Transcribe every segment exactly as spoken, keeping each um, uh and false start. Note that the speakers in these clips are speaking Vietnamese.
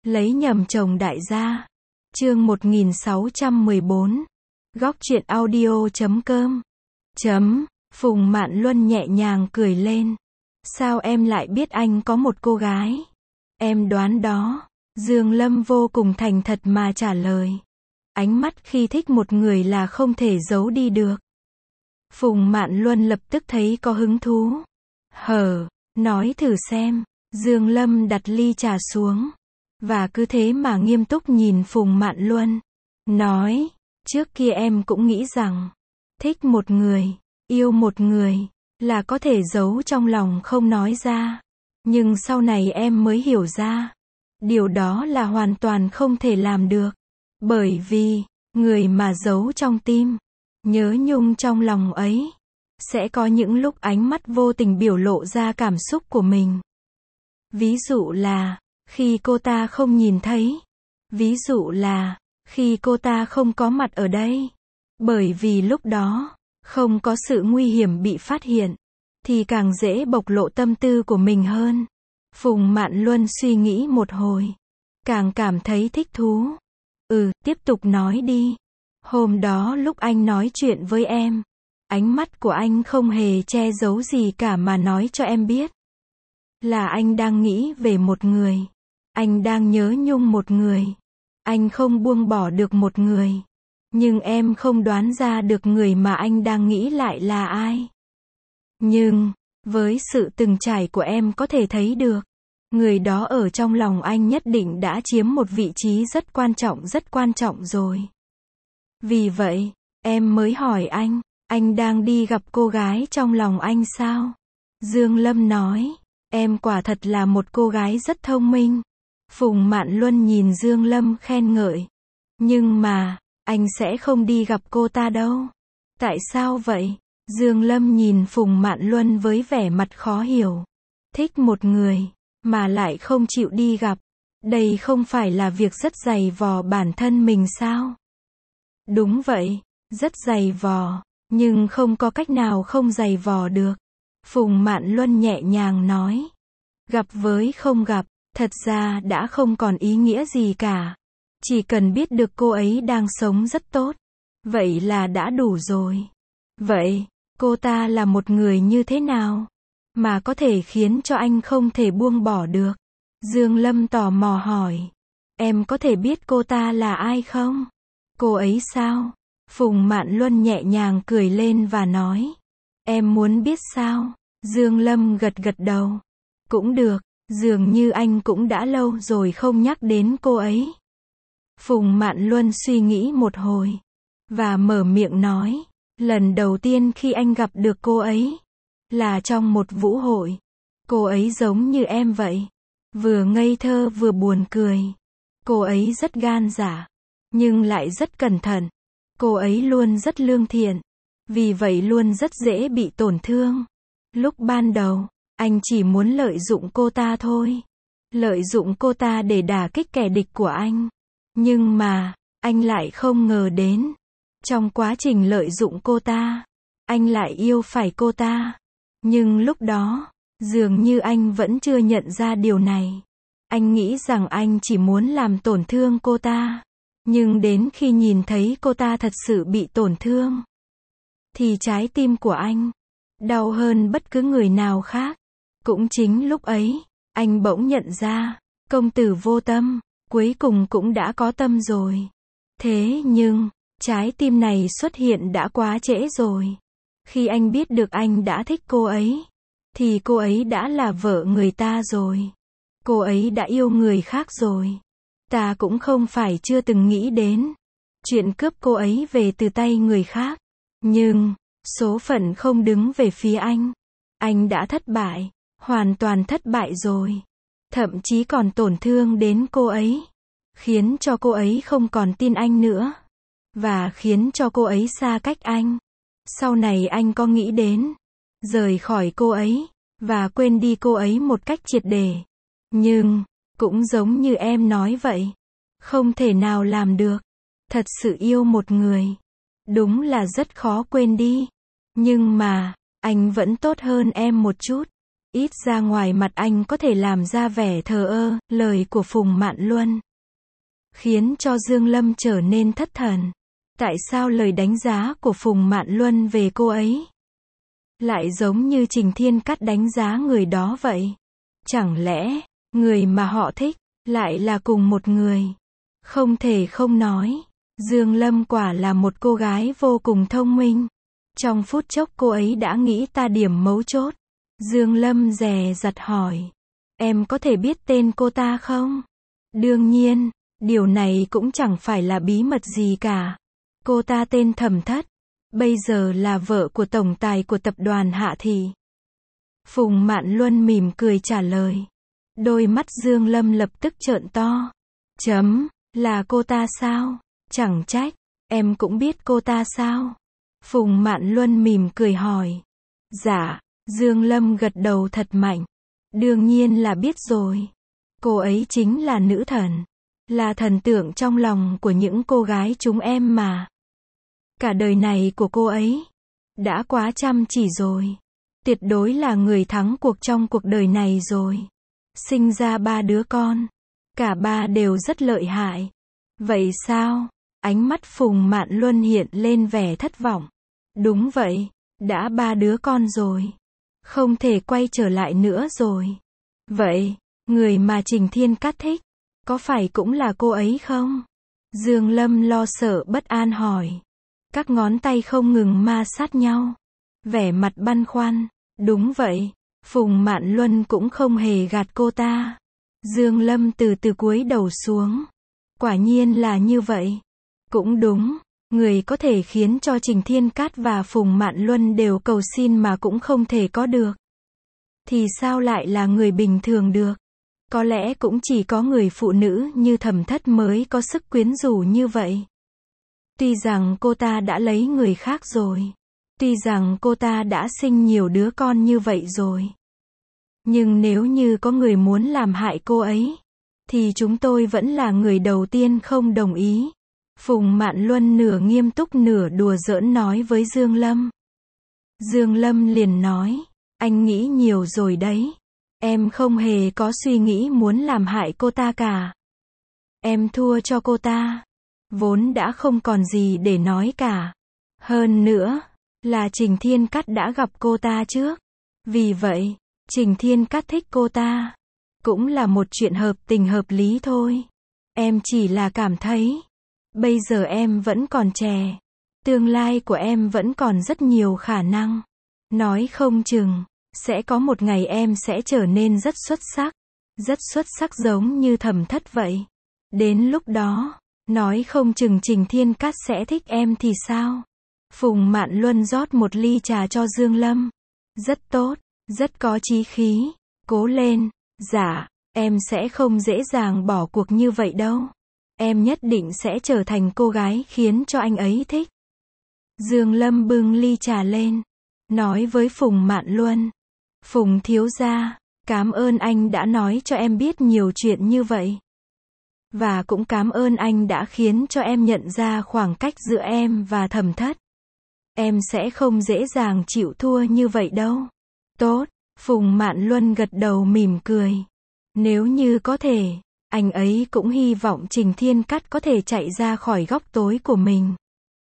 Lấy nhầm chồng đại gia. Chương một nghìn sáu trăm mười bốn. Góc truyện audio chấm com. Chấm. Phùng Mạn Luân nhẹ nhàng cười lên. Sao em lại biết anh có một cô gái? Em đoán đó. Dương Lâm vô cùng thành thật mà trả lời. Ánh mắt khi thích một người là không thể giấu đi được. Phùng Mạn Luân lập tức thấy có hứng thú. Hờ, nói thử xem. Dương Lâm đặt ly trà xuống. Và cứ thế mà nghiêm túc nhìn Phùng Mạn Luân. Nói, trước kia em cũng nghĩ rằng, thích một người, yêu một người, là có thể giấu trong lòng không nói ra. Nhưng sau này em mới hiểu ra, điều đó là hoàn toàn không thể làm được. Bởi vì, người mà giấu trong tim, nhớ nhung trong lòng ấy, sẽ có những lúc ánh mắt vô tình biểu lộ ra cảm xúc của mình. Ví dụ là, khi cô ta không nhìn thấy. Ví dụ là, khi cô ta không có mặt ở đây. Bởi vì lúc đó, không có sự nguy hiểm bị phát hiện, thì càng dễ bộc lộ tâm tư của mình hơn. Phùng Mạn Luân suy nghĩ một hồi, càng cảm thấy thích thú. Ừ, tiếp tục nói đi. Hôm đó lúc anh nói chuyện với em, ánh mắt của anh không hề che giấu gì cả mà nói cho em biết. Là anh đang nghĩ về một người. Anh đang nhớ nhung một người. Anh không buông bỏ được một người. Nhưng em không đoán ra được người mà anh đang nghĩ lại là ai. Nhưng, với sự từng trải của em có thể thấy được, người đó ở trong lòng anh nhất định đã chiếm một vị trí rất quan trọng rất quan trọng rồi. Vì vậy, em mới hỏi anh, anh đang đi gặp cô gái trong lòng anh sao? Dương Lâm nói, em quả thật là một cô gái rất thông minh. Phùng Mạn Luân nhìn Dương Lâm khen ngợi. Nhưng mà, anh sẽ không đi gặp cô ta đâu. Tại sao vậy? Dương Lâm nhìn Phùng Mạn Luân với vẻ mặt khó hiểu. Thích một người, mà lại không chịu đi gặp. Đây không phải là việc rất dày vò bản thân mình sao? Đúng vậy, rất dày vò, nhưng không có cách nào không dày vò được. Phùng Mạn Luân nhẹ nhàng nói. Gặp với không gặp, thật ra đã không còn ý nghĩa gì cả. Chỉ cần biết được cô ấy đang sống rất tốt. Vậy là đã đủ rồi. Vậy, cô ta là một người như thế nào? Mà có thể khiến cho anh không thể buông bỏ được. Dương Lâm tò mò hỏi. Em có thể biết cô ta là ai không? Cô ấy sao? Phùng Mạn Luân nhẹ nhàng cười lên và nói. Em muốn biết sao? Dương Lâm gật gật đầu. Cũng được. Dường như anh cũng đã lâu rồi không nhắc đến cô ấy. Phùng Mạn Luân suy nghĩ một hồi. Và mở miệng nói. Lần đầu tiên khi anh gặp được cô ấy. Là trong một vũ hội. Cô ấy giống như em vậy. Vừa ngây thơ vừa buồn cười. Cô ấy rất gan dạ. Nhưng lại rất cẩn thận. Cô ấy luôn rất lương thiện. Vì vậy luôn rất dễ bị tổn thương. Lúc ban đầu, anh chỉ muốn lợi dụng cô ta thôi. Lợi dụng cô ta để đả kích kẻ địch của anh. Nhưng mà, anh lại không ngờ đến. Trong quá trình lợi dụng cô ta, anh lại yêu phải cô ta. Nhưng lúc đó, dường như anh vẫn chưa nhận ra điều này. Anh nghĩ rằng anh chỉ muốn làm tổn thương cô ta. Nhưng đến khi nhìn thấy cô ta thật sự bị tổn thương, thì trái tim của anh đau hơn bất cứ người nào khác. Cũng chính lúc ấy, anh bỗng nhận ra, công tử vô tâm, cuối cùng cũng đã có tâm rồi. Thế nhưng, trái tim này xuất hiện đã quá trễ rồi. Khi anh biết được anh đã thích cô ấy, thì cô ấy đã là vợ người ta rồi. Cô ấy đã yêu người khác rồi. Ta cũng không phải chưa từng nghĩ đến chuyện cướp cô ấy về từ tay người khác. Nhưng, số phận không đứng về phía anh. Anh đã thất bại. Hoàn toàn thất bại rồi. Thậm chí còn tổn thương đến cô ấy. Khiến cho cô ấy không còn tin anh nữa. Và khiến cho cô ấy xa cách anh. Sau này anh có nghĩ đến rời khỏi cô ấy. Và quên đi cô ấy một cách triệt để. Nhưng, cũng giống như em nói vậy. Không thể nào làm được. Thật sự yêu một người. Đúng là rất khó quên đi. Nhưng mà, anh vẫn tốt hơn em một chút. Ít ra ngoài mặt anh có thể làm ra vẻ thờ ơ, lời của Phùng Mạn Luân khiến cho Dương Lâm trở nên thất thần. Tại sao lời đánh giá của Phùng Mạn Luân về cô ấy lại giống như Trình Thiên Cát đánh giá người đó vậy? Chẳng lẽ, người mà họ thích, lại là cùng một người? Không thể không nói, Dương Lâm quả là một cô gái vô cùng thông minh. Trong phút chốc cô ấy đã nghĩ ta điểm mấu chốt. Dương Lâm dè dặt hỏi, em có thể biết tên cô ta không? Đương nhiên, điều này cũng chẳng phải là bí mật gì cả. Cô ta tên Thẩm Thất, bây giờ là vợ của tổng tài của tập đoàn Hạ Thị. Phùng Mạn Luân mỉm cười trả lời. Đôi mắt Dương Lâm lập tức trợn to. Chấm, là cô ta sao? Chẳng trách, em cũng biết cô ta sao? Phùng Mạn Luân mỉm cười hỏi. Dạ, Dương Lâm gật đầu thật mạnh. Đương nhiên là biết rồi. Cô ấy chính là nữ thần. Là thần tượng trong lòng của những cô gái chúng em mà. Cả đời này của cô ấy đã quá chăm chỉ rồi. Tuyệt đối là người thắng cuộc trong cuộc đời này rồi. Sinh ra ba đứa con. Cả ba đều rất lợi hại. Vậy sao? Ánh mắt Phùng Mạn Luân hiện lên vẻ thất vọng. Đúng vậy, đã ba đứa con rồi. Không thể quay trở lại nữa rồi. Vậy, người mà Trình Thiên Cát thích, có phải cũng là cô ấy không? Dương Lâm lo sợ bất an hỏi. Các ngón tay không ngừng ma sát nhau. Vẻ mặt băn khoăn. Đúng vậy, Phùng Mạn Luân cũng không hề gạt cô ta. Dương Lâm từ từ cúi đầu xuống. Quả nhiên là như vậy. Cũng đúng, người có thể khiến cho Trình Thiên Cát và Phùng Mạn Luân đều cầu xin mà cũng không thể có được. Thì sao lại là người bình thường được? Có lẽ cũng chỉ có người phụ nữ như Thẩm Thất mới có sức quyến rũ như vậy. Tuy rằng cô ta đã lấy người khác rồi. Tuy rằng cô ta đã sinh nhiều đứa con như vậy rồi. Nhưng nếu như có người muốn làm hại cô ấy, thì chúng tôi vẫn là người đầu tiên không đồng ý. Phùng Mạn Luân nửa nghiêm túc nửa đùa giỡn nói với Dương Lâm. Dương Lâm liền nói, anh nghĩ nhiều rồi đấy. Em không hề có suy nghĩ muốn làm hại cô ta cả. Em thua cho cô ta. Vốn đã không còn gì để nói cả. Hơn nữa, là Trình Thiên Cát đã gặp cô ta trước. Vì vậy, Trình Thiên Cát thích cô ta. Cũng là một chuyện hợp tình hợp lý thôi. Em chỉ là cảm thấy, bây giờ em vẫn còn trẻ. Tương lai của em vẫn còn rất nhiều khả năng. Nói không chừng, sẽ có một ngày em sẽ trở nên rất xuất sắc. Rất xuất sắc giống như Thẩm Thất vậy. Đến lúc đó, nói không chừng Trình Thiên Cát sẽ thích em thì sao? Phùng Mạn Luân rót một ly trà cho Dương Lâm. Rất tốt, rất có chí khí. Cố lên. Dạ, em sẽ không dễ dàng bỏ cuộc như vậy đâu. Em nhất định sẽ trở thành cô gái khiến cho anh ấy thích. Dương Lâm bưng ly trà lên, nói với Phùng Mạn Luân. Phùng thiếu gia, cảm ơn anh đã nói cho em biết nhiều chuyện như vậy. Và cũng cảm ơn anh đã khiến cho em nhận ra khoảng cách giữa em và Thẩm Thất. Em sẽ không dễ dàng chịu thua như vậy đâu. Tốt, Phùng Mạn Luân gật đầu mỉm cười. Nếu như có thể, anh ấy cũng hy vọng Trình Thiên Cát có thể chạy ra khỏi góc tối của mình.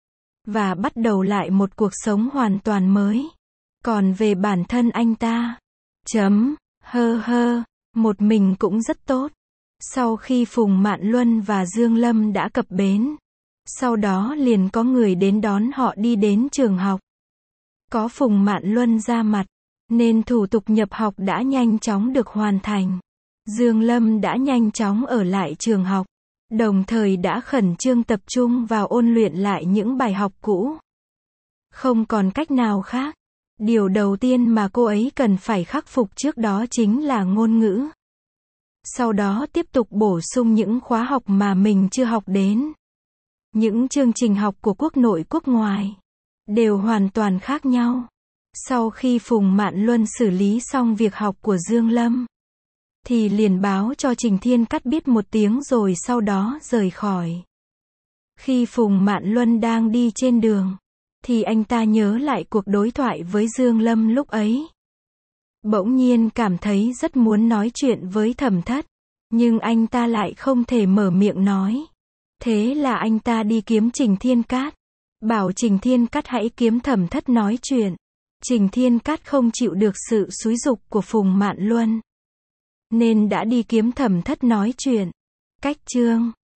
Và bắt đầu lại một cuộc sống hoàn toàn mới. Còn về bản thân anh ta, chấm, hơ hơ, một mình cũng rất tốt. Sau khi Phùng Mạn Luân và Dương Lâm đã cập bến, sau đó liền có người đến đón họ đi đến trường học. Có Phùng Mạn Luân ra mặt, nên thủ tục nhập học đã nhanh chóng được hoàn thành. Dương Lâm đã nhanh chóng ở lại trường học, đồng thời đã khẩn trương tập trung vào ôn luyện lại những bài học cũ. Không còn cách nào khác. Điều đầu tiên mà cô ấy cần phải khắc phục trước đó chính là ngôn ngữ. Sau đó tiếp tục bổ sung những khóa học mà mình chưa học đến. Những chương trình học của quốc nội quốc ngoài đều hoàn toàn khác nhau. Sau khi Phùng Mạn Luân xử lý xong việc học của Dương Lâm, thì liền báo cho Trình Thiên Cát biết một tiếng rồi sau đó rời khỏi. Khi Phùng Mạn Luân đang đi trên đường, thì anh ta nhớ lại cuộc đối thoại với Dương Lâm lúc ấy. bỗng nhiên cảm thấy rất muốn nói chuyện với Thẩm Thất, nhưng anh ta lại không thể mở miệng nói. Thế là anh ta đi kiếm Trình Thiên Cát, bảo Trình Thiên Cát hãy kiếm Thẩm Thất nói chuyện. Trình Thiên Cát không chịu được sự xúi giục của Phùng Mạn Luân, nên đã đi kiếm Thẩm Thất nói chuyện. Cách chương